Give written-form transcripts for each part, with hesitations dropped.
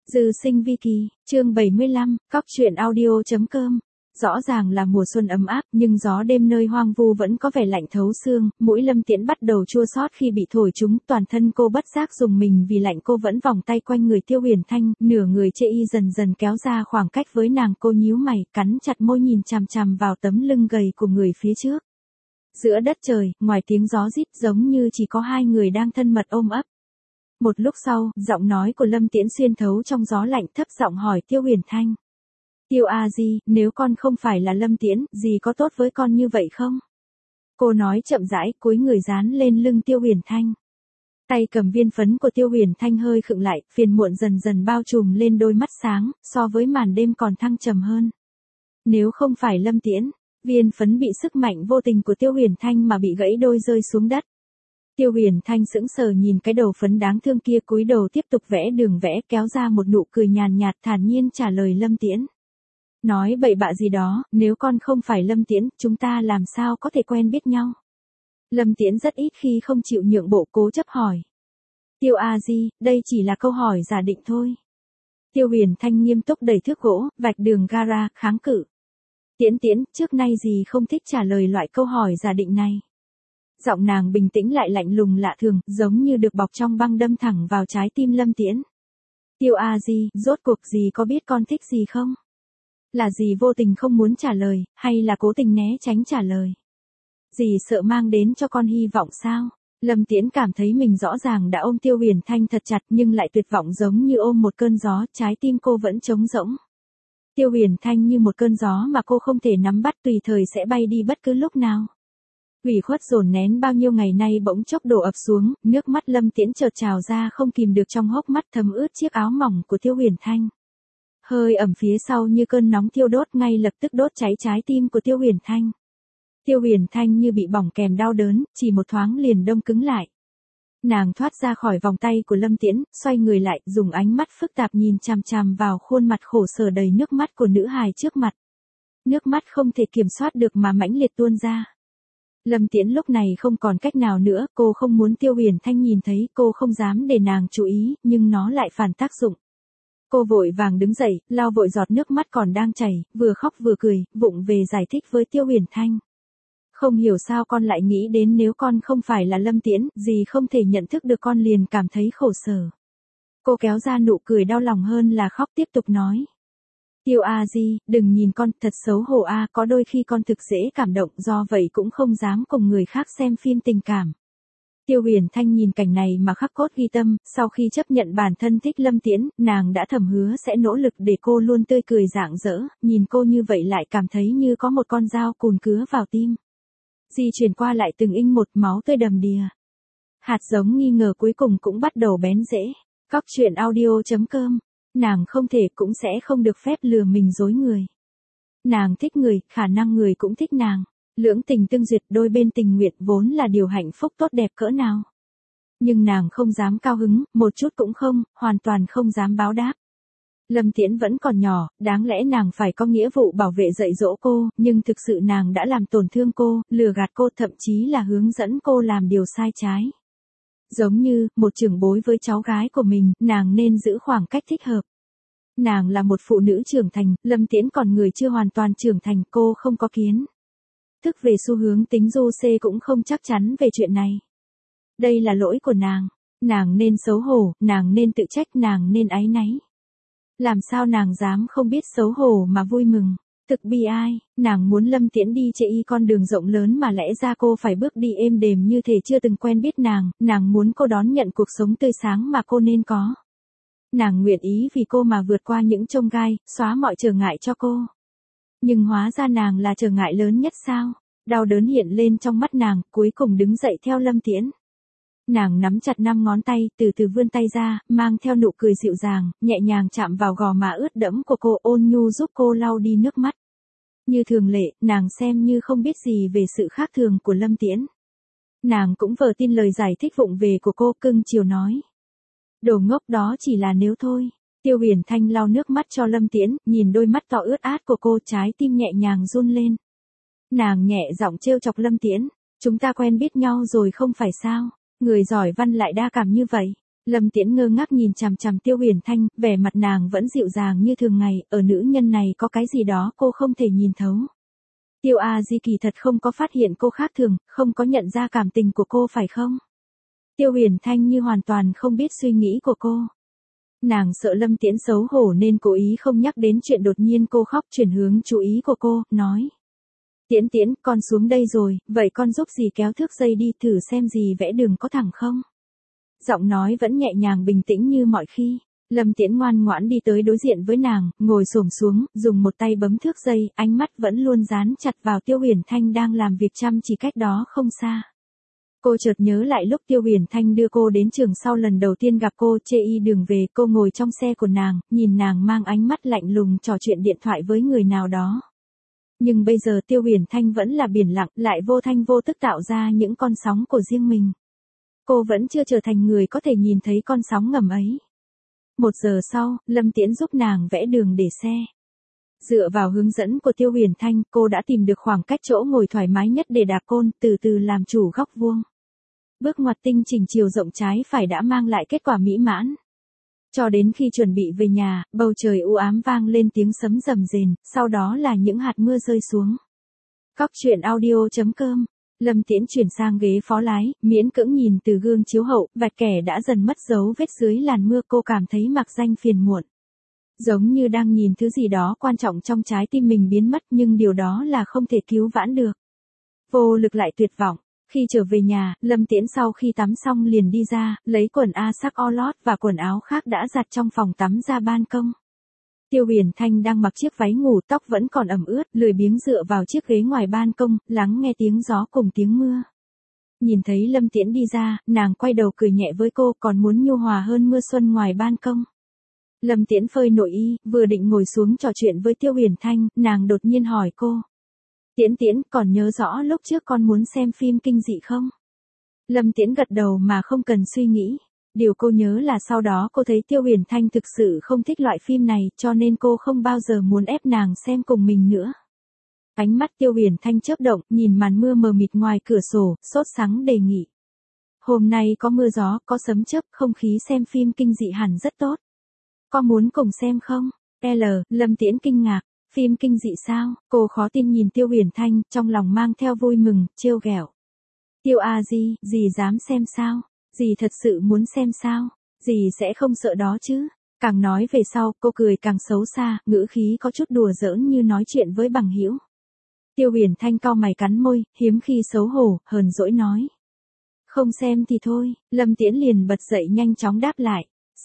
Dư sinh vi kỳ, chương 75, cóc truyện audio.com. Rõ ràng là mùa xuân ấm áp, nhưng gió đêm nơi hoang vu vẫn có vẻ lạnh thấu xương, mũi Lâm Tiễn bắt đầu chua xót khi bị thổi trúng, toàn thân cô bất giác dùng mình vì lạnh. Cô vẫn vòng tay quanh người Tiêu Huyền Thanh, nửa người chê y dần dần kéo ra khoảng cách với nàng. Cô nhíu mày, cắn chặt môi nhìn chằm chằm vào tấm lưng gầy của người phía trước. Giữa đất trời, ngoài tiếng gió rít, giống như chỉ có hai người đang thân mật ôm ấp. Một lúc sau, giọng nói của Lâm Tiễn xuyên thấu trong gió lạnh, thấp giọng hỏi Tiêu Huyền Thanh. Tiêu A Di, nếu con không phải là Lâm Tiễn, dì có tốt với con như vậy không? Cô nói chậm rãi, cúi người dán lên lưng Tiêu Huyền Thanh. Tay cầm viên phấn của Tiêu Huyền Thanh hơi khựng lại, phiền muộn dần dần bao trùm lên đôi mắt sáng, so với màn đêm còn thăng trầm hơn. Nếu không phải Lâm Tiễn, viên phấn bị sức mạnh vô tình của Tiêu Huyền Thanh mà bị gãy đôi rơi xuống đất. Tiêu Huyền Thanh sững sờ nhìn cái đầu phấn đáng thương kia, cúi đầu tiếp tục vẽ đường vẽ, kéo ra một nụ cười nhàn nhạt, thản nhiên trả lời Lâm Tiễn. Nói bậy bạ gì đó, nếu con không phải Lâm Tiễn, chúng ta làm sao có thể quen biết nhau? Lâm Tiễn rất ít khi không chịu nhượng bộ, cố chấp hỏi. Tiêu A Di, đây chỉ là câu hỏi giả định thôi. Tiêu Huyền Thanh nghiêm túc đẩy thước gỗ, vạch đường gara, kháng cự. Tiễn Tiễn, trước nay dì không thích trả lời loại câu hỏi giả định này. Giọng nàng bình tĩnh lại lạnh lùng lạ thường, giống như được bọc trong băng đâm thẳng vào trái tim Lâm Tiễn. Tiêu A Di, rốt cuộc dì có biết con thích gì không? Là dì vô tình không muốn trả lời, hay là cố tình né tránh trả lời? Dì sợ mang đến cho con hy vọng sao? Lâm Tiễn cảm thấy mình rõ ràng đã ôm Tiêu Huyền Thanh thật chặt nhưng lại tuyệt vọng giống như ôm một cơn gió, trái tim cô vẫn trống rỗng. Tiêu Huyền Thanh như một cơn gió mà cô không thể nắm bắt, tùy thời sẽ bay đi bất cứ lúc nào. Ủy khuất dồn nén bao nhiêu ngày nay bỗng chốc đổ ập xuống, nước mắt Lâm Tiễn chợt trào ra không kìm được trong hốc mắt, thấm ướt chiếc áo mỏng của Tiêu Huyền Thanh. Hơi ẩm phía sau như cơn nóng thiêu đốt, ngay lập tức đốt cháy trái tim của Tiêu Huyền Thanh. Tiêu Huyền Thanh như bị bỏng kèm đau đớn, chỉ một thoáng liền đông cứng lại. Nàng thoát ra khỏi vòng tay của Lâm Tiễn, xoay người lại, dùng ánh mắt phức tạp nhìn chằm chằm vào khuôn mặt khổ sở đầy nước mắt của nữ hài trước mặt. Nước mắt không thể kiểm soát được mà mãnh liệt tuôn ra. Lâm Tiễn lúc này không còn cách nào nữa, cô không muốn Tiêu Huyền Thanh nhìn thấy, cô không dám để nàng chú ý, nhưng nó lại phản tác dụng. Cô vội vàng đứng dậy, lau vội giọt nước mắt còn đang chảy, vừa khóc vừa cười, vụng về giải thích với Tiêu Huyền Thanh. Không hiểu sao con lại nghĩ đến nếu con không phải là Lâm Tiễn, dì không thể nhận thức được con liền cảm thấy khổ sở. Cô kéo ra nụ cười đau lòng hơn là khóc, tiếp tục nói. Tiêu A Di, đừng nhìn con, thật xấu hổ a, có đôi khi con thực dễ cảm động, do vậy cũng không dám cùng người khác xem phim tình cảm. Tiêu Huyền Thanh nhìn cảnh này mà khắc cốt ghi tâm, sau khi chấp nhận bản thân thích Lâm Tiễn, nàng đã thầm hứa sẽ nỗ lực để cô luôn tươi cười rạng rỡ, nhìn cô như vậy lại cảm thấy như có một con dao cùn cứa vào tim. Di chuyển qua lại từng inch một, máu tươi đầm đìa. Hạt giống nghi ngờ cuối cùng cũng bắt đầu bén rễ. Cóc truyện audio.com. Nàng không thể cũng sẽ không được phép lừa mình dối người. Nàng thích người, khả năng người cũng thích nàng. Lưỡng tình tương duyệt, đôi bên tình nguyện vốn là điều hạnh phúc tốt đẹp cỡ nào. Nhưng nàng không dám cao hứng, một chút cũng không, hoàn toàn không dám báo đáp. Lâm Tiễn vẫn còn nhỏ, đáng lẽ nàng phải có nghĩa vụ bảo vệ dạy dỗ cô, nhưng thực sự nàng đã làm tổn thương cô, lừa gạt cô, thậm chí là hướng dẫn cô làm điều sai trái. Giống như, một trưởng bối với cháu gái của mình, nàng nên giữ khoảng cách thích hợp. Nàng là một phụ nữ trưởng thành, Lâm Tiễn còn người chưa hoàn toàn trưởng thành, cô không có kiến thức về xu hướng tính du xê cũng không chắc chắn về chuyện này. Đây là lỗi của nàng nên xấu hổ, nàng nên tự trách, nàng nên áy náy. Làm sao nàng dám không biết xấu hổ mà vui mừng, thực bi ai, nàng muốn Lâm Tiễn đi chệ y con đường rộng lớn mà lẽ ra cô phải bước đi êm đềm như thể chưa từng quen biết nàng muốn cô đón nhận cuộc sống tươi sáng mà cô nên có. Nàng nguyện ý vì cô mà vượt qua những chông gai, xóa mọi trở ngại cho cô. Nhưng hóa ra nàng là trở ngại lớn nhất sao? Đau đớn hiện lên trong mắt nàng, cuối cùng đứng dậy theo Lâm Tiễn. Nàng nắm chặt 5 ngón tay, từ từ vươn tay ra, mang theo nụ cười dịu dàng, nhẹ nhàng chạm vào gò má ướt đẫm của cô, ôn nhu giúp cô lau đi nước mắt. Như thường lệ, nàng xem như không biết gì về sự khác thường của Lâm Tiễn. Nàng cũng vờ tin lời giải thích vụng về của cô, cưng chiều nói. Đồ ngốc, đó chỉ là nếu thôi. Tiêu Huyền Thanh lau nước mắt cho Lâm Tiễn, nhìn đôi mắt to ướt át của cô, trái tim nhẹ nhàng run lên. Nàng nhẹ giọng trêu chọc Lâm Tiễn. Chúng ta quen biết nhau rồi không phải sao? Người giỏi văn lại đa cảm như vậy. Lâm Tiễn ngơ ngác nhìn chằm chằm Tiêu Huyền Thanh, vẻ mặt nàng vẫn dịu dàng như thường ngày, ở nữ nhân này có cái gì đó cô không thể nhìn thấu. Tiêu A Di kỳ thật không có phát hiện cô khác thường, không có nhận ra cảm tình của cô phải không? Tiêu Huyền Thanh như hoàn toàn không biết suy nghĩ của cô. Nàng sợ Lâm Tiễn xấu hổ nên cố ý không nhắc đến chuyện đột nhiên cô khóc, chuyển hướng chú ý của cô, nói. Tiễn Tiễn, con xuống đây rồi, vậy con giúp dì kéo thước dây đi thử xem dì vẽ đường có thẳng không? Giọng nói vẫn nhẹ nhàng bình tĩnh như mọi khi. Lâm Tiễn ngoan ngoãn đi tới đối diện với nàng, ngồi xổm xuống, dùng một tay bấm thước dây, ánh mắt vẫn luôn dán chặt vào Tiêu Huyền Thanh đang làm việc chăm chỉ cách đó không xa. Cô chợt nhớ lại lúc Tiêu Huyền Thanh đưa cô đến trường sau lần đầu tiên gặp cô, chê y đường về, cô ngồi trong xe của nàng, nhìn nàng mang ánh mắt lạnh lùng trò chuyện điện thoại với người nào đó. Nhưng bây giờ Tiêu Huyền Thanh vẫn là biển lặng, lại vô thanh vô tức tạo ra những con sóng của riêng mình. Cô vẫn chưa trở thành người có thể nhìn thấy con sóng ngầm ấy. 1 giờ sau, Lâm Tiễn giúp nàng vẽ đường để xe. Dựa vào hướng dẫn của Tiêu Huyền Thanh, cô đã tìm được khoảng cách chỗ ngồi thoải mái nhất để đạp côn, từ từ làm chủ góc vuông. Bước ngoặt tinh chỉnh chiều rộng trái phải đã mang lại kết quả mỹ mãn. Cho đến khi chuẩn bị về nhà, bầu trời u ám vang lên tiếng sấm rầm rền, sau đó là những hạt mưa rơi xuống. Cóc truyện audio.com. Lâm Tiễn chuyển sang ghế phó lái, miễn cưỡng nhìn từ gương chiếu hậu, vạch kẻ đã dần mất dấu vết dưới làn mưa, cô cảm thấy mặc danh phiền muộn. Giống như đang nhìn thứ gì đó quan trọng trong trái tim mình biến mất, nhưng điều đó là không thể cứu vãn được. Vô lực lại tuyệt vọng. Khi trở về nhà, Lâm Tiễn sau khi tắm xong liền đi ra, lấy quần A sắc o lót và quần áo khác đã giặt trong phòng tắm ra ban công. Tiêu Huyền Thanh đang mặc chiếc váy ngủ, tóc vẫn còn ẩm ướt, lười biếng dựa vào chiếc ghế ngoài ban công, lắng nghe tiếng gió cùng tiếng mưa. Nhìn thấy Lâm Tiễn đi ra, nàng quay đầu cười nhẹ với cô, còn muốn nhu hòa hơn mưa xuân ngoài ban công. Lâm Tiễn phơi nội y, vừa định ngồi xuống trò chuyện với Tiêu Huyền Thanh, nàng đột nhiên hỏi cô. Tiễn Tiễn, còn nhớ rõ lúc trước con muốn xem phim kinh dị không? Lâm Tiễn gật đầu mà không cần suy nghĩ. Điều cô nhớ là sau đó cô thấy Tiêu Huyền Thanh thực sự không thích loại phim này, cho nên cô không bao giờ muốn ép nàng xem cùng mình nữa. Ánh mắt Tiêu Huyền Thanh chớp động, nhìn màn mưa mờ mịt ngoài cửa sổ, sốt sắng đề nghị. Hôm nay có mưa gió, có sấm chớp, không khí xem phim kinh dị hẳn rất tốt. Có muốn cùng xem không? Lâm Tiễn kinh ngạc. Phim kinh dị sao? Cô khó tin nhìn Tiêu Huyền Thanh, trong lòng mang theo vui mừng, trêu ghẹo. Tiêu A Di, dì dám xem sao? Dì thật sự muốn xem sao? Dì sẽ không sợ đó chứ? Càng nói về sau, cô cười càng xấu xa, ngữ khí có chút đùa giỡn như nói chuyện với bằng hữu. Tiêu Huyền Thanh cau mày cắn môi, hiếm khi xấu hổ, hờn dỗi nói. Không xem thì thôi. Lâm Tiễn liền bật dậy nhanh chóng đáp lại.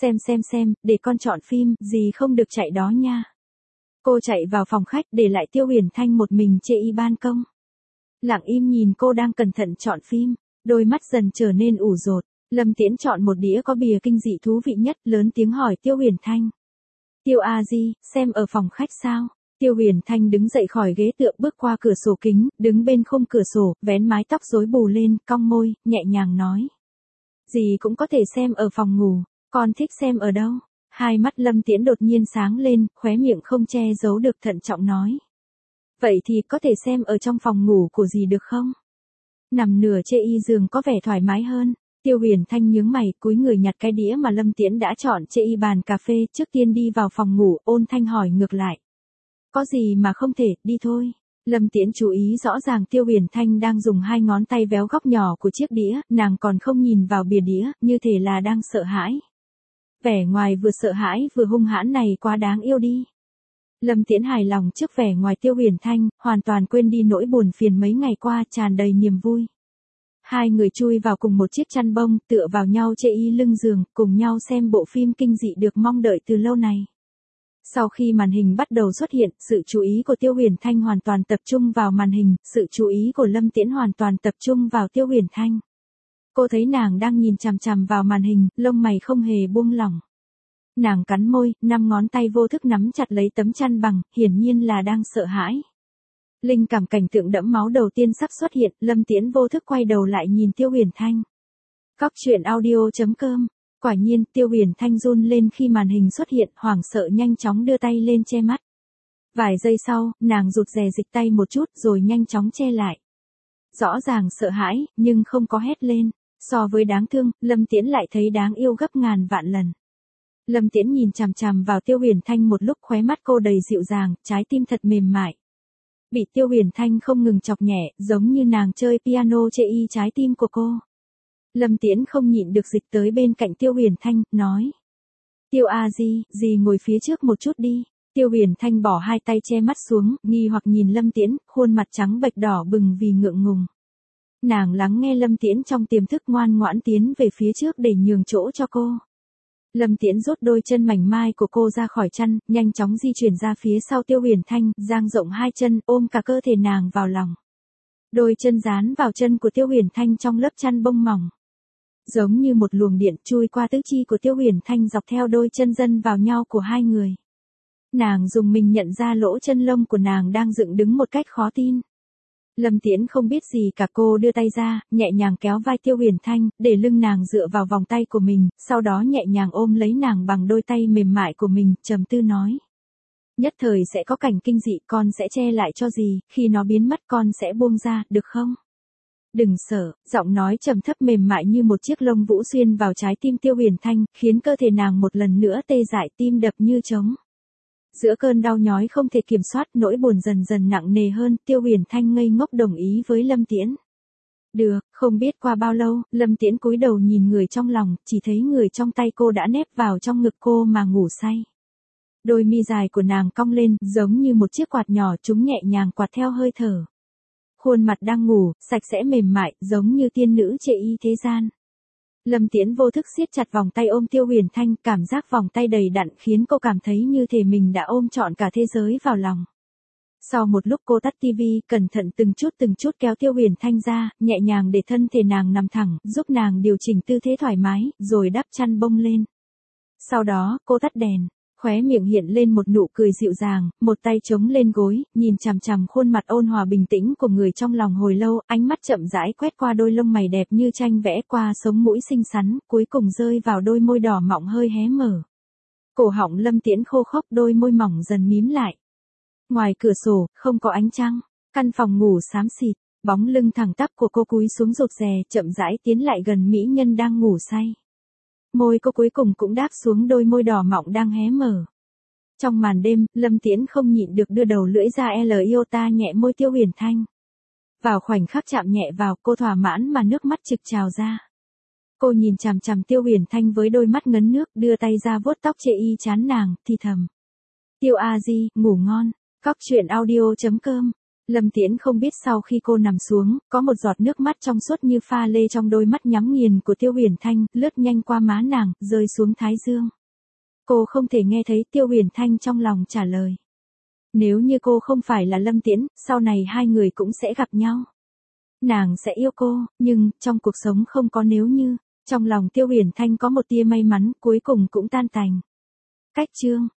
Xem, để con chọn phim, dì không được chạy đó nha. Cô chạy vào phòng khách, để lại Tiêu Huyền Thanh một mình chê y ban công. Lặng im nhìn cô đang cẩn thận chọn phim, đôi mắt dần trở nên ủ dột. Lâm Tiễn chọn một đĩa có bìa kinh dị thú vị nhất, lớn tiếng hỏi Tiêu Huyền Thanh. Tiêu A Di, xem ở phòng khách sao? Tiêu Huyền Thanh đứng dậy khỏi ghế tựa, bước qua cửa sổ kính, đứng bên khung cửa sổ, vén mái tóc rối bù lên, cong môi, nhẹ nhàng nói. Dì cũng có thể xem ở phòng ngủ, con thích xem ở đâu? Hai mắt Lâm Tiễn đột nhiên sáng lên, khóe miệng không che giấu được thận trọng nói. Vậy thì có thể xem ở trong phòng ngủ của dì được không? Nằm nửa chê y giường có vẻ thoải mái hơn. Tiêu Huyền Thanh nhướng mày, cúi người nhặt cái đĩa mà Lâm Tiễn đã chọn chê y bàn cà phê, trước tiên đi vào phòng ngủ, ôn thanh hỏi ngược lại. Có gì mà không thể, đi thôi. Lâm Tiễn chú ý rõ ràng Tiêu Huyền Thanh đang dùng 2 ngón tay véo góc nhỏ của chiếc đĩa, nàng còn không nhìn vào bìa đĩa, như thể là đang sợ hãi. Vẻ ngoài vừa sợ hãi vừa hung hãn này quá đáng yêu đi. Lâm Tiễn hài lòng trước vẻ ngoài Tiêu Huyền Thanh, hoàn toàn quên đi nỗi buồn phiền mấy ngày qua, tràn đầy niềm vui. Hai người chui vào cùng một chiếc chăn bông, tựa vào nhau chê y lưng giường, cùng nhau xem bộ phim kinh dị được mong đợi từ lâu này. Sau khi màn hình bắt đầu xuất hiện, sự chú ý của Tiêu Huyền Thanh hoàn toàn tập trung vào màn hình, sự chú ý của Lâm Tiễn hoàn toàn tập trung vào Tiêu Huyền Thanh. Cô thấy nàng đang nhìn chằm chằm vào màn hình, lông mày không hề buông lỏng. Nàng cắn môi, 5 ngón tay vô thức nắm chặt lấy tấm chăn bằng, hiển nhiên là đang sợ hãi. Linh cảm cảnh tượng đẫm máu đầu tiên sắp xuất hiện, Lâm Tiễn vô thức quay đầu lại nhìn Tiêu Huyền Thanh. Cóc truyện audio.com. Quả nhiên, Tiêu Huyền Thanh run lên khi màn hình xuất hiện, hoảng sợ nhanh chóng đưa tay lên che mắt. Vài giây sau, nàng rụt rè dịch tay một chút rồi nhanh chóng che lại. Rõ ràng sợ hãi, nhưng không có hét lên. So với đáng thương, Lâm Tiễn lại thấy đáng yêu gấp ngàn vạn lần. Lâm Tiễn nhìn chằm chằm vào Tiêu Huyền Thanh một lúc, khóe mắt cô đầy dịu dàng, trái tim thật mềm mại. Bị Tiêu Huyền Thanh không ngừng chọc nhẹ, giống như nàng chơi piano chê y trái tim của cô. Lâm Tiễn không nhịn được dịch tới bên cạnh Tiêu Huyền Thanh, nói. Tiêu A Di, dì ngồi phía trước một chút đi. Tiêu Huyền Thanh bỏ hai tay che mắt xuống, nghi hoặc nhìn Lâm Tiễn, khuôn mặt trắng bệch đỏ bừng vì ngượng ngùng. Nàng lắng nghe Lâm Tiễn trong tiềm thức, ngoan ngoãn tiến về phía trước để nhường chỗ cho cô. Lâm Tiễn rút đôi chân mảnh mai của cô ra khỏi chăn, nhanh chóng di chuyển ra phía sau Tiêu Huyền Thanh, dang rộng hai chân, ôm cả cơ thể nàng vào lòng. Đôi chân dán vào chân của Tiêu Huyền Thanh trong lớp chăn bông mỏng. Giống như một luồng điện chui qua tứ chi của Tiêu Huyền Thanh dọc theo đôi chân dần vào nhau của hai người. Nàng dùng mình nhận ra lỗ chân lông của nàng đang dựng đứng một cách khó tin. Lâm Tiễn không biết gì cả, cô đưa tay ra, nhẹ nhàng kéo vai Tiêu Huyền Thanh, để lưng nàng dựa vào vòng tay của mình, sau đó nhẹ nhàng ôm lấy nàng bằng đôi tay mềm mại của mình, trầm tư nói. Nhất thời sẽ có cảnh kinh dị, con sẽ che lại cho dì, khi nó biến mất con sẽ buông ra, được không? Đừng sợ, giọng nói trầm thấp mềm mại như một chiếc lông vũ xuyên vào trái tim Tiêu Huyền Thanh, khiến cơ thể nàng một lần nữa tê dại, tim đập như trống. Giữa cơn đau nhói không thể kiểm soát, nỗi buồn dần dần nặng nề hơn, Tiêu Huyền Thanh ngây ngốc đồng ý với Lâm Tiễn. Được, không biết qua bao lâu, Lâm Tiễn cúi đầu nhìn người trong lòng, chỉ thấy người trong tay cô đã nép vào trong ngực cô mà ngủ say. Đôi mi dài của nàng cong lên, giống như một chiếc quạt nhỏ, chúng nhẹ nhàng quạt theo hơi thở. Khuôn mặt đang ngủ, sạch sẽ mềm mại, giống như tiên nữ chê y thế gian. Lâm Tiễn vô thức siết chặt vòng tay ôm Tiêu Huyền Thanh, cảm giác vòng tay đầy đặn khiến cô cảm thấy như thể mình đã ôm trọn cả thế giới vào lòng. Sau một lúc cô tắt tivi, cẩn thận từng chút kéo Tiêu Huyền Thanh ra, nhẹ nhàng để thân thể nàng nằm thẳng, giúp nàng điều chỉnh tư thế thoải mái, rồi đắp chăn bông lên. Sau đó, cô tắt đèn. Khóe miệng hiện lên một nụ cười dịu dàng, một tay chống lên gối, nhìn chằm chằm khuôn mặt ôn hòa bình tĩnh của người trong lòng hồi lâu, ánh mắt chậm rãi quét qua đôi lông mày đẹp như tranh vẽ, qua sống mũi xinh xắn, cuối cùng rơi vào đôi môi đỏ mọng hơi hé mở. Cổ họng Lâm Tiễn khô khốc, đôi môi mỏng dần mím lại. Ngoài cửa sổ, không có ánh trăng, căn phòng ngủ xám xịt, bóng lưng thẳng tắp của cô cúi xuống rụt rè, chậm rãi tiến lại gần mỹ nhân đang ngủ say. Môi cô cuối cùng cũng đáp xuống đôi môi đỏ mọng đang hé mở. Trong màn đêm, Lâm Tiễn không nhịn được đưa đầu lưỡi ra iota nhẹ môi Tiêu Huyền Thanh. Vào khoảnh khắc chạm nhẹ vào, cô thỏa mãn mà nước mắt trực trào ra. Cô nhìn chằm chằm Tiêu Huyền Thanh với đôi mắt ngấn nước, đưa tay ra vuốt tóc chê y chán nàng, thì thầm. Tiêu A Di, ngủ ngon. Cóc truyện audio.com. Lâm Tiễn không biết sau khi cô nằm xuống, có một giọt nước mắt trong suốt như pha lê trong đôi mắt nhắm nghiền của Tiêu Huyền Thanh, lướt nhanh qua má nàng, rơi xuống thái dương. Cô không thể nghe thấy Tiêu Huyền Thanh trong lòng trả lời. Nếu như cô không phải là Lâm Tiễn, sau này hai người cũng sẽ gặp nhau. Nàng sẽ yêu cô, nhưng, trong cuộc sống không có nếu như. Trong lòng Tiêu Huyền Thanh có một tia may mắn, cuối cùng cũng tan tành. Cách chương.